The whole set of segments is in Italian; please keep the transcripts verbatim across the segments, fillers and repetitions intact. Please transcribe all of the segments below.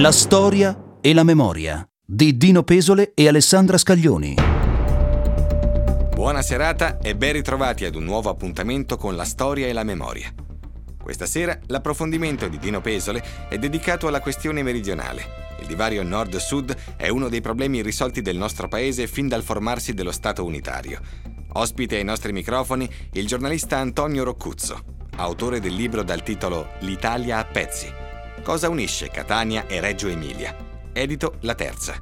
La storia e la memoria di Dino Pesole e Alessandra Scaglioni. Buona serata e ben ritrovati ad un nuovo appuntamento con la storia e la memoria. Questa sera l'approfondimento di Dino Pesole è dedicato alla questione meridionale. Il divario nord-sud è uno dei problemi irrisolti del nostro paese fin dal formarsi dello Stato unitario. Ospite ai nostri microfoni il giornalista Antonio Roccuzzo, autore del libro dal titolo L'Italia a pezzi. Cosa unisce Catania e Reggio Emilia? Edito La Terza.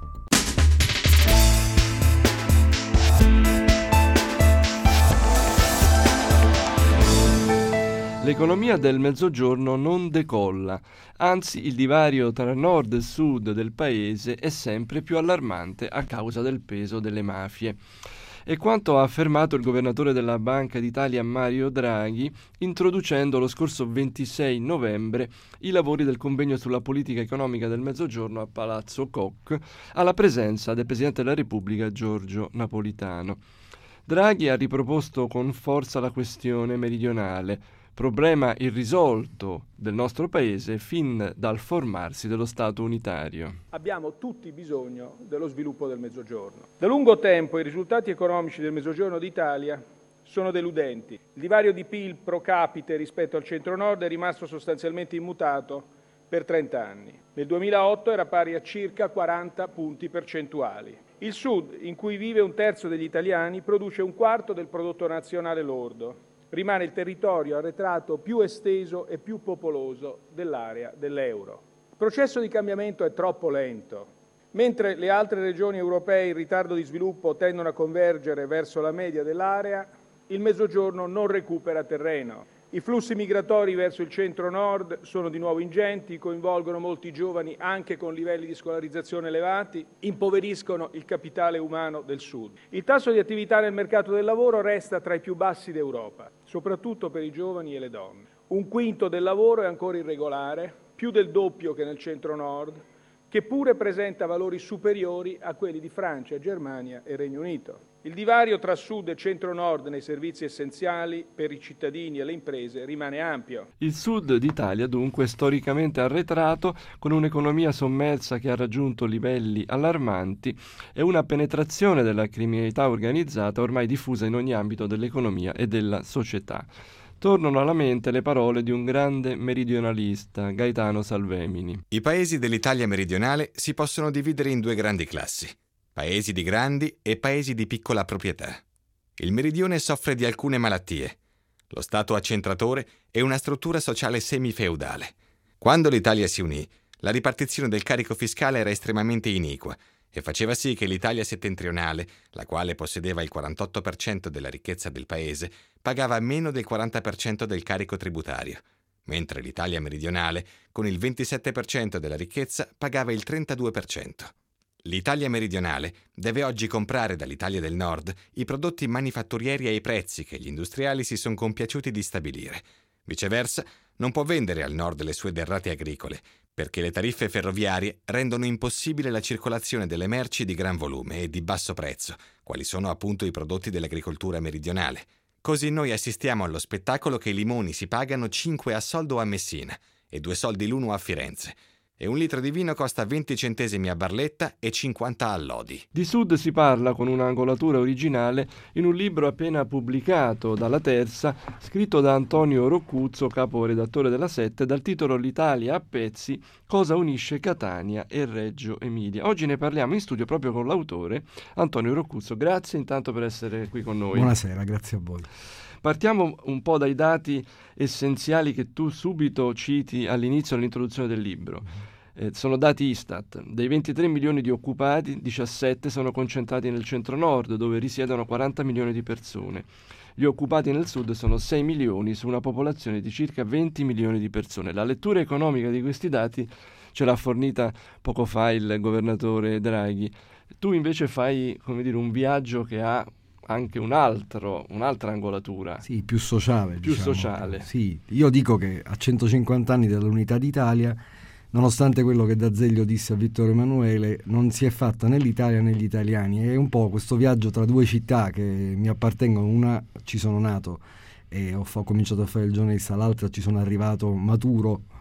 L'economia del Mezzogiorno non decolla, anzi il divario tra nord e sud del paese è sempre più allarmante a causa del peso delle mafie. È quanto ha affermato il governatore della Banca d'Italia Mario Draghi, introducendo lo scorso ventisei novembre i lavori del convegno sulla politica economica del Mezzogiorno a Palazzo Koch, alla presenza del Presidente della Repubblica Giorgio Napolitano. Draghi ha riproposto con forza la questione meridionale, problema irrisolto del nostro paese fin dal formarsi dello Stato unitario. Abbiamo tutti bisogno dello sviluppo del Mezzogiorno. Da lungo tempo i risultati economici del Mezzogiorno d'Italia sono deludenti. Il divario di P I L pro capite rispetto al centro-nord è rimasto sostanzialmente immutato per trenta anni. Nel duemilaotto era pari a circa quaranta punti percentuali. Il Sud, in cui vive un terzo degli italiani, produce un quarto del prodotto nazionale lordo. Rimane il territorio arretrato più esteso e più popoloso dell'area dell'euro. Il processo di cambiamento è troppo lento. Mentre le altre regioni europee in ritardo di sviluppo tendono a convergere verso la media dell'area, il Mezzogiorno non recupera terreno. I flussi migratori verso il centro-nord sono di nuovo ingenti, coinvolgono molti giovani anche con livelli di scolarizzazione elevati, impoveriscono il capitale umano del Sud. Il tasso di attività nel mercato del lavoro resta tra i più bassi d'Europa, soprattutto per i giovani e le donne. Un quinto del lavoro è ancora irregolare, più del doppio che nel centro-nord, che pure presenta valori superiori a quelli di Francia, Germania e Regno Unito. Il divario tra sud e centro-nord nei servizi essenziali per i cittadini e le imprese rimane ampio. Il sud d'Italia dunque è storicamente arretrato, con un'economia sommersa che ha raggiunto livelli allarmanti e una penetrazione della criminalità organizzata ormai diffusa in ogni ambito dell'economia e della società. Tornano alla mente le parole di un grande meridionalista, Gaetano Salvemini. I paesi dell'Italia meridionale si possono dividere in due grandi classi: paesi di grandi e paesi di piccola proprietà. Il meridione soffre di alcune malattie. Lo Stato accentratore è una struttura sociale semifeudale. Quando l'Italia si unì, la ripartizione del carico fiscale era estremamente iniqua e faceva sì che l'Italia settentrionale, la quale possedeva il quarantotto per cento della ricchezza del paese, pagava meno del quaranta per cento del carico tributario, mentre l'Italia meridionale, con il ventisette per cento della ricchezza, pagava il trentadue per cento. L'Italia meridionale deve oggi comprare dall'Italia del Nord i prodotti manifatturieri ai prezzi che gli industriali si sono compiaciuti di stabilire. Viceversa, non può vendere al Nord le sue derrate agricole, perché le tariffe ferroviarie rendono impossibile la circolazione delle merci di gran volume e di basso prezzo, quali sono appunto i prodotti dell'agricoltura meridionale. Così noi assistiamo allo spettacolo che i limoni si pagano cinque a soldo a Messina e due soldi l'uno a Firenze, e un litro di vino costa venti centesimi a Barletta e cinquanta a Lodi. Di Sud si parla con un'angolatura originale in un libro appena pubblicato dalla Terza, scritto da Antonio Roccuzzo, caporedattore della Sette, dal titolo L'Italia a pezzi, cosa unisce Catania e Reggio Emilia. Oggi ne parliamo in studio proprio con l'autore, Antonio Roccuzzo. Grazie intanto per essere qui con noi. Buonasera, grazie a voi. Partiamo un po' dai dati essenziali che tu subito citi all'inizio dell'introduzione del libro. Eh, sono dati Istat. Dei ventitré milioni di occupati, diciassette sono concentrati nel centro-nord, dove risiedono quaranta milioni di persone. Gli occupati nel sud sono sei milioni su una popolazione di circa venti milioni di persone. La lettura economica di questi dati ce l'ha fornita poco fa il governatore Draghi. Tu invece fai, come dire, un viaggio che ha anche un altro, un'altra angolatura. Sì, più sociale. Più diciamo. sociale. Sì, io dico che a centocinquanta anni dall'unità d'Italia, nonostante quello che D'Azeglio disse a Vittorio Emanuele, non si è fatta né l'Italia né gli italiani. È un po' questo viaggio tra due città che mi appartengono. Una ci sono nato e ho, fa- ho cominciato a fare il giornalista, l'altra ci sono arrivato maturo,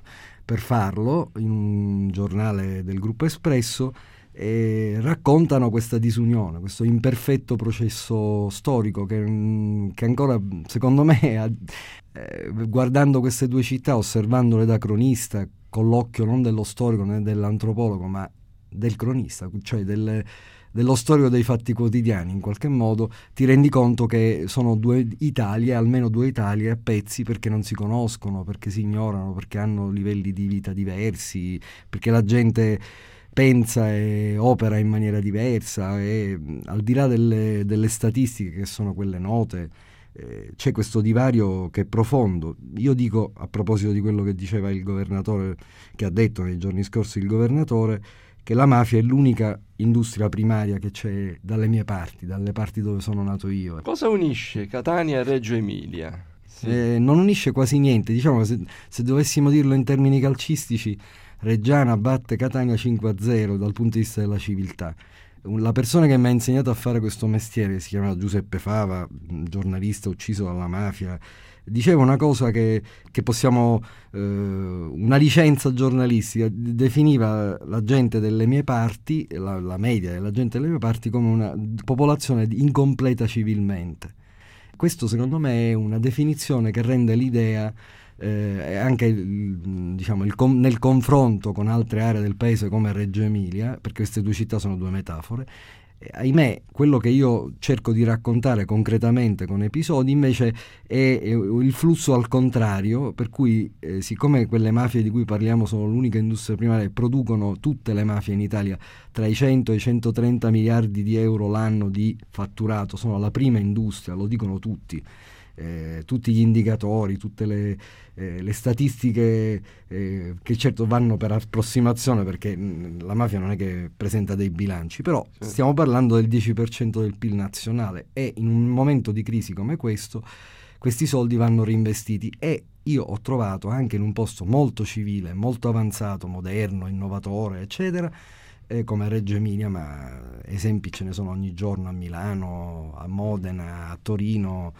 per farlo in un giornale del gruppo Espresso, e raccontano questa disunione, questo imperfetto processo storico che, che ancora, secondo me, eh, guardando queste due città, osservandole da cronista, con l'occhio non dello storico né dell'antropologo, ma del cronista, cioè del, dello storico dei fatti quotidiani, in qualche modo ti rendi conto che sono due Italie, almeno due Italie a pezzi, perché non si conoscono, perché si ignorano, perché hanno livelli di vita diversi, perché la gente pensa e opera in maniera diversa, e al di là delle, delle statistiche che sono quelle note, eh, c'è questo divario che è profondo. Io dico, a proposito di quello che diceva il governatore, che ha detto nei giorni scorsi il governatore, che la mafia è l'unica industria primaria che c'è dalle mie parti, dalle parti dove sono nato io. Cosa unisce Catania e Reggio Emilia? Sì. Eh, non unisce quasi niente, diciamo, se, se dovessimo dirlo in termini calcistici, Reggiana batte Catania cinque a zero dal punto di vista della civiltà. La persona che mi ha insegnato a fare questo mestiere, si chiama Giuseppe Fava, giornalista ucciso dalla mafia, diceva una cosa che, che possiamo, eh, una licenza giornalistica, definiva la gente delle mie parti, la, la media della gente delle mie parti, come una popolazione incompleta civilmente. Questo secondo me è una definizione che rende l'idea, eh, anche diciamo, il com- nel confronto con altre aree del paese come Reggio Emilia, perché queste due città sono due metafore, eh, ahimè quello che io cerco di raccontare concretamente con episodi invece è, è il flusso al contrario, per cui eh, siccome quelle mafie di cui parliamo sono l'unica industria primaria, producono tutte le mafie in Italia tra i cento e i centotrenta miliardi di euro l'anno di fatturato, sono la prima industria, lo dicono tutti. Eh, tutti gli indicatori, tutte le, eh, le statistiche eh, che certo vanno per approssimazione, perché mh, la mafia non è che presenta dei bilanci, però sì, stiamo parlando del dieci per cento del P I L nazionale, e in un momento di crisi come questo questi soldi vanno reinvestiti, e io ho trovato anche in un posto molto civile, molto avanzato, moderno, innovatore, eccetera, eh, come Reggio Emilia, ma esempi ce ne sono ogni giorno a Milano, a Modena, a Torino.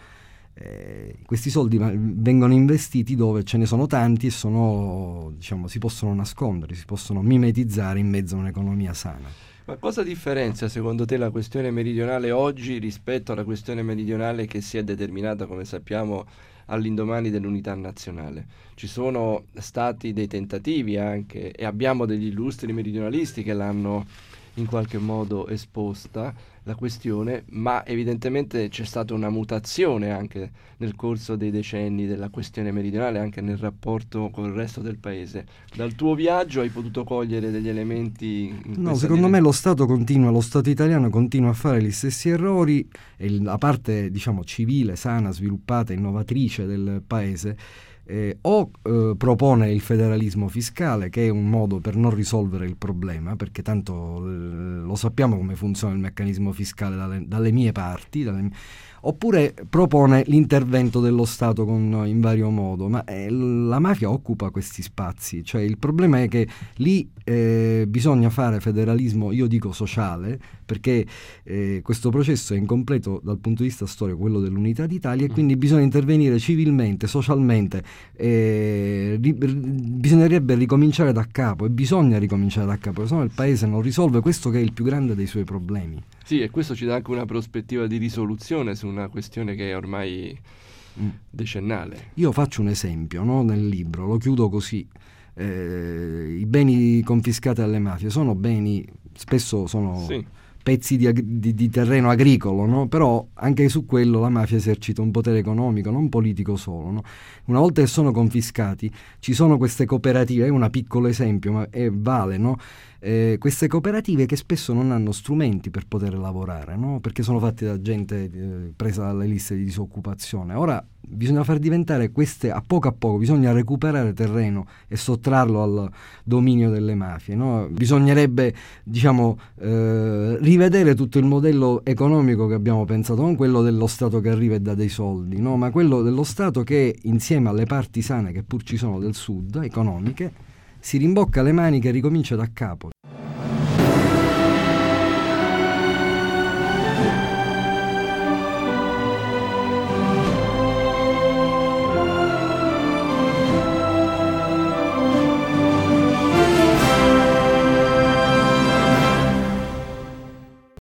Eh, questi soldi vengono investiti dove ce ne sono tanti e sono, diciamo, si possono nascondere, si possono mimetizzare in mezzo a un'economia sana. Ma cosa differenzia secondo te la questione meridionale oggi rispetto alla questione meridionale che si è determinata, come sappiamo, all'indomani dell'unità nazionale? Ci sono stati dei tentativi anche, e abbiamo degli illustri meridionalisti che l'hanno in qualche modo esposta la questione, ma evidentemente c'è stata una mutazione anche nel corso dei decenni della questione meridionale, anche nel rapporto con il resto del paese. Dal tuo viaggio hai potuto cogliere degli elementi in No, secondo me lo Stato continua, lo Stato italiano continua a fare gli stessi errori, e la parte, diciamo, civile, sana, sviluppata, innovatrice del paese Eh, o eh, propone il federalismo fiscale, che è un modo per non risolvere il problema, perché tanto eh, lo sappiamo come funziona il meccanismo fiscale dalle, dalle mie parti, dalle, oppure propone l'intervento dello Stato con, in vario modo, ma eh, la mafia occupa questi spazi, cioè il problema è che lì eh, bisogna fare federalismo, io dico sociale, perché eh, questo processo è incompleto dal punto di vista storico, quello dell'unità d'Italia, e quindi bisogna intervenire civilmente, socialmente, eh, ri- bisognerebbe ricominciare da capo, e bisogna ricominciare da capo, se no il paese non risolve questo che è il più grande dei suoi problemi. Sì, e questo ci dà anche una prospettiva di risoluzione su una questione che è ormai mm. decennale. Io faccio un esempio, no, nel libro, lo chiudo così. Eh, i beni confiscati alle mafie sono beni, spesso sono sì. pezzi di, ag- di, di terreno agricolo, no? Però anche su quello la mafia esercita un potere economico, non politico solo, no? Una volta che sono confiscati ci sono queste cooperative, è un piccolo esempio ma è, vale, no? Eh, queste cooperative che spesso non hanno strumenti per poter lavorare, no? Perché sono fatte da gente eh, presa dalle liste di disoccupazione. Ora bisogna far diventare queste, a poco a poco bisogna recuperare terreno e sottrarlo al dominio delle mafie, no? Bisognerebbe, diciamo, eh, rivedere tutto il modello economico che abbiamo pensato, non quello dello Stato che arriva e dà dei soldi, no? Ma quello dello Stato che, insieme alle parti sane che pur ci sono del Sud, economiche, si rimbocca le maniche e ricomincia da capo.